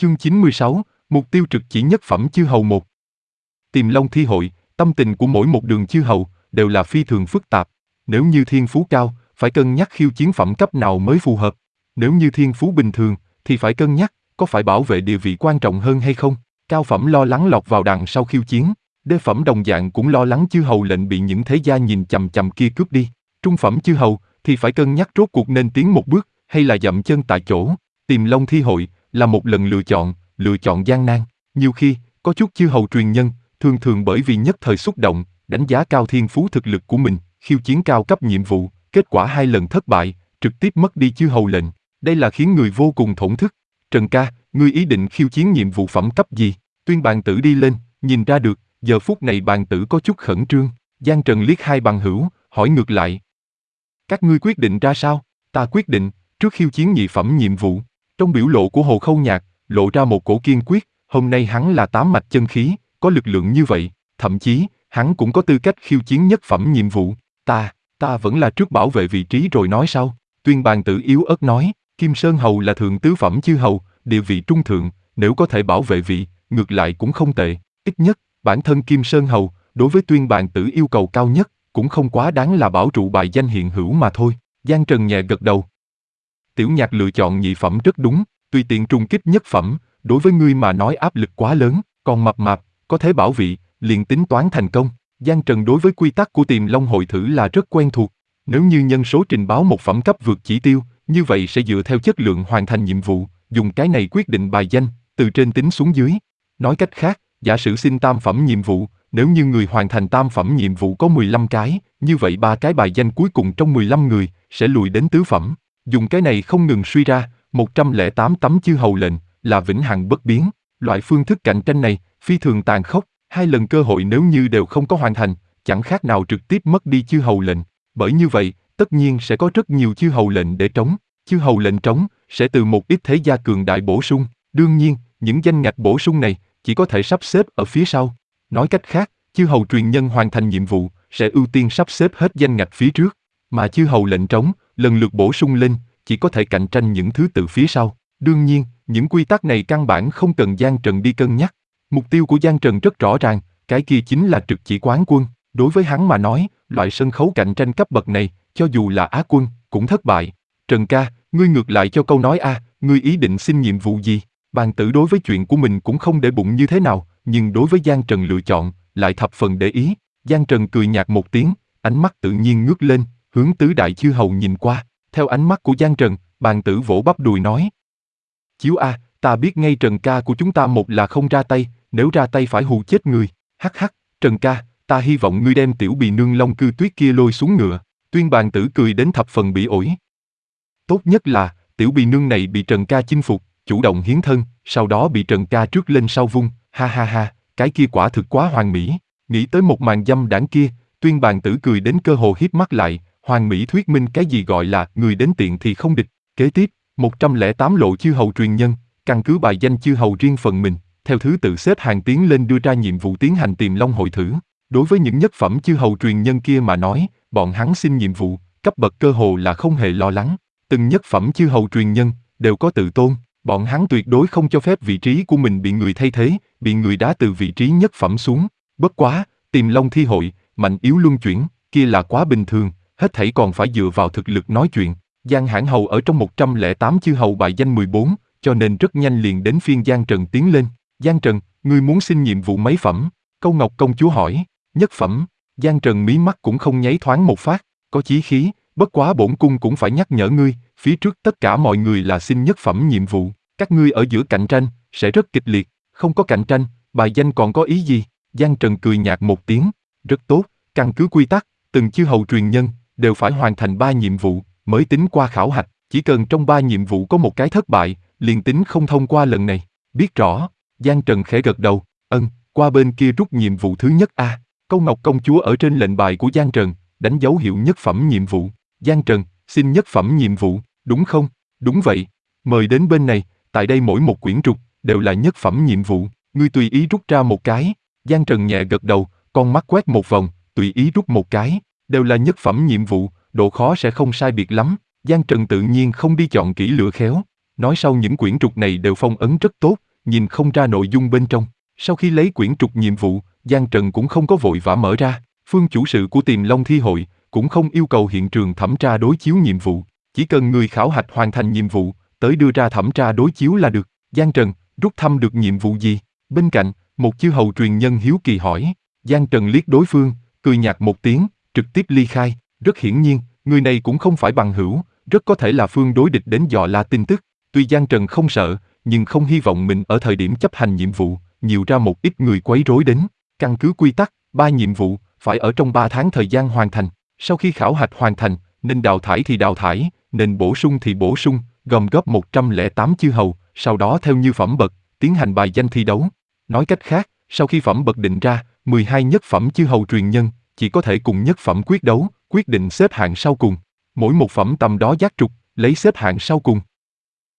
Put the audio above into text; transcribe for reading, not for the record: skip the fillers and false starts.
Chương 96, mục tiêu trực chỉ nhất phẩm chư hầu 1. Tiềm Long thi hội, tâm tình của mỗi một đường chư hầu đều là phi thường phức tạp. Nếu như thiên phú cao, phải cân nhắc khiêu chiến phẩm cấp nào mới phù hợp. Nếu như thiên phú bình thường, thì phải cân nhắc có phải bảo vệ địa vị quan trọng hơn hay không. Cao phẩm lo lắng lọt vào đằng sau khiêu chiến, đê phẩm đồng dạng cũng lo lắng chư hầu lệnh bị những thế gia nhìn chằm chằm kia cướp đi. Trung phẩm chư hầu thì phải cân nhắc rốt cuộc nên tiến một bước hay là dậm chân tại chỗ. Tiềm Long thi hội là một lần lựa chọn gian nan. Nhiều khi, có chút chư hầu truyền nhân, thường bởi vì nhất thời xúc động, đánh giá cao thiên phú thực lực của mình, khiêu chiến cao cấp nhiệm vụ, kết quả 2 lần thất bại, trực tiếp mất đi chư hầu lệnh. Đây là khiến người vô cùng thổn thức. Trần ca, ngươi ý định khiêu chiến nhiệm vụ phẩm cấp gì? Tuyên bàn tử đi lên, nhìn ra được, giờ phút này bàn tử có chút khẩn trương. Giang Trần liếc hai bằng hữu, hỏi ngược lại. Các ngươi quyết định ra sao? Ta quyết định, trước khiêu chiến nhị phẩm nhiệm vụ. Trong biểu lộ của Hồ Khâu Nhạc, lộ ra một cổ kiên quyết, hôm nay hắn là 8 mạch chân khí, có lực lượng như vậy, thậm chí, hắn cũng có tư cách khiêu chiến nhất phẩm nhiệm vụ. Ta vẫn là trước bảo vệ vị trí rồi nói sau. Tuyên bàn tử yếu ớt nói, Kim Sơn Hầu là thượng tứ phẩm chư hầu, địa vị trung thượng, nếu có thể bảo vệ vị, ngược lại cũng không tệ. Ít nhất, bản thân Kim Sơn Hầu, đối với tuyên bàn tử yêu cầu cao nhất, cũng không quá đáng là bảo trụ bài danh hiện hữu mà thôi. Giang Trần nhẹ gật đầu. Tiểu Nhạc lựa chọn nhị phẩm rất đúng, tùy tiện trùng kích nhất phẩm, đối với ngươi mà nói áp lực quá lớn, còn mập mạp, có thể bảo vị, liền tính toán thành công. Giang Trần đối với quy tắc của Tiềm Long hội thử là rất quen thuộc. Nếu như nhân số trình báo một phẩm cấp vượt chỉ tiêu, như vậy sẽ dựa theo chất lượng hoàn thành nhiệm vụ, dùng cái này quyết định bài danh, từ trên tính xuống dưới. Nói cách khác, giả sử xin tam phẩm nhiệm vụ, nếu như người hoàn thành tam phẩm nhiệm vụ có 15 cái, như vậy 3 cái bài danh cuối cùng trong 15 người sẽ lùi đến tứ phẩm. Dùng cái này không ngừng suy ra, 108 tấm chư hầu lệnh là vĩnh hằng bất biến. Loại phương thức cạnh tranh này phi thường tàn khốc, 2 lần cơ hội nếu như đều không có hoàn thành, chẳng khác nào trực tiếp mất đi chư hầu lệnh. Bởi như vậy, tất nhiên sẽ có rất nhiều chư hầu lệnh để trống. Chư hầu lệnh trống sẽ từ một ít thế gia cường đại bổ sung. Đương nhiên, những danh ngạch bổ sung này chỉ có thể sắp xếp ở phía sau. Nói cách khác, chư hầu truyền nhân hoàn thành nhiệm vụ sẽ ưu tiên sắp xếp hết danh ngạch phía trước, mà chư hầu lệnh trống lần lượt bổ sung lên chỉ có thể cạnh tranh những thứ tự phía sau. Đương nhiên, những quy tắc này căn bản không cần Giang Trần đi cân nhắc. Mục tiêu của Giang Trần rất rõ ràng, cái kia chính là trực chỉ quán quân. Đối với hắn mà nói, loại sân khấu cạnh tranh cấp bậc này, cho dù là Á quân, cũng thất bại. Trần ca, ngươi ngược lại cho câu nói a, ngươi ý định xin nhiệm vụ gì? Bàn tử đối với chuyện của mình cũng không để bụng như thế nào, nhưng đối với Giang Trần lựa chọn, lại thập phần để ý. Giang Trần cười nhạt một tiếng, ánh mắt tự nhiên ngước lên, hướng tứ đại chư hầu nhìn qua. Theo ánh mắt của Giang Trần, bàn tử vỗ bắp đùi nói. Chiếu a, ta biết ngay Trần ca của chúng ta một là không ra tay, nếu ra tay phải hù chết người. Hắc hắc, Trần ca, ta hy vọng ngươi đem tiểu bì nương Long Cư Tuyết kia lôi xuống ngựa. Tuyên bàn tử cười đến thập phần bỉ ổi. Tốt nhất là, tiểu bì nương này bị Trần ca chinh phục, chủ động hiến thân, sau đó bị Trần ca trước lên sau vung, ha ha ha, cái kia quả thực quá hoàn mỹ. Nghĩ tới một màn dâm đảng kia, tuyên bàn tử cười đến cơ hồ híp mắt lại, hoàn mỹ thuyết minh cái gì gọi là người đến tiện thì không địch. Kế tiếp, 108 lộ chư hầu truyền nhân, căn cứ bài danh chư hầu riêng phần mình, theo thứ tự xếp hàng tiến lên đưa ra nhiệm vụ tiến hành Tiềm Long hội thử. Đối với những nhất phẩm chư hầu truyền nhân kia mà nói, bọn hắn xin nhiệm vụ, cấp bậc cơ hồ là không hề lo lắng. Từng nhất phẩm chư hầu truyền nhân đều có tự tôn, bọn hắn tuyệt đối không cho phép vị trí của mình bị người thay thế, bị người đá từ vị trí nhất phẩm xuống. Bất quá, Tiềm Long thi hội, mạnh yếu luân chuyển, kia là quá bình thường, hết thảy còn phải dựa vào thực lực nói chuyện. Giang Hãn Hầu ở trong 108 chư hầu bài danh 14, cho nên rất nhanh liền đến phiên Giang Trần tiến lên. Giang Trần, ngươi muốn xin nhiệm vụ mấy phẩm? Câu Ngọc công chúa hỏi. Nhất phẩm. Giang Trần mí mắt cũng không nháy thoáng một phát, có chí khí, bất quá bổn cung cũng phải nhắc nhở ngươi, phía trước tất cả mọi người là xin nhất phẩm nhiệm vụ, các ngươi ở giữa cạnh tranh sẽ rất kịch liệt, không có cạnh tranh, bài danh còn có ý gì? Giang Trần cười nhạt một tiếng, rất tốt, căn cứ quy tắc, từng chư hầu truyền nhân đều phải hoàn thành 3 nhiệm vụ mới tính qua khảo hạch, chỉ cần trong 3 nhiệm vụ có một cái thất bại, liền tính không thông qua lần này. Biết rõ. Giang Trần khẽ gật đầu, qua bên kia rút nhiệm vụ thứ nhất a. Câu Ngọc công chúa ở trên lệnh bài của Giang Trần, đánh dấu hiệu nhất phẩm nhiệm vụ. Giang Trần, xin nhất phẩm nhiệm vụ, đúng không? Đúng vậy. Mời đến bên này, tại đây mỗi một quyển trục đều là nhất phẩm nhiệm vụ, ngươi tùy ý rút ra một cái. Giang Trần nhẹ gật đầu, con mắt quét một vòng, tùy ý rút một cái, đều là nhất phẩm nhiệm vụ, độ khó sẽ không sai biệt lắm. Giang Trần tự nhiên không đi chọn kỹ lựa khéo, nói sau những quyển trục này đều phong ấn rất tốt, nhìn không ra nội dung bên trong. Sau khi lấy quyển trục nhiệm vụ, Giang Trần cũng không có vội vã mở ra. Phương chủ sự của Tiềm Long Thi Hội cũng không yêu cầu hiện trường thẩm tra đối chiếu nhiệm vụ, chỉ cần người khảo hạch hoàn thành nhiệm vụ, tới đưa ra thẩm tra đối chiếu là được. Giang Trần, rút thăm được nhiệm vụ gì? Bên cạnh, một chư hầu truyền nhân hiếu kỳ hỏi. Giang Trần liếc đối phương, cười nhạt một tiếng, trực tiếp ly khai. Rất hiển nhiên, người này cũng không phải bằng hữu, rất có thể là phương đối địch đến dò la tin tức. Tuy Giang Trần không sợ, nhưng không hy vọng mình ở thời điểm chấp hành nhiệm vụ, nhiều ra một ít người quấy rối đến. Căn cứ quy tắc, 3 nhiệm vụ, phải ở trong 3 tháng thời gian hoàn thành. Sau khi khảo hạch hoàn thành, nên đào thải thì đào thải, nên bổ sung thì bổ sung, gom góp 108 chư hầu, sau đó theo như phẩm bậc, tiến hành bài danh thi đấu. Nói cách khác, sau khi phẩm bậc định ra, 12 nhất phẩm chư hầu truyền nhân, chỉ có thể cùng nhất phẩm quyết đấu, quyết định xếp hạng sau cùng. Mỗi một phẩm tầm đó giác trục, lấy xếp hạng sau cùng.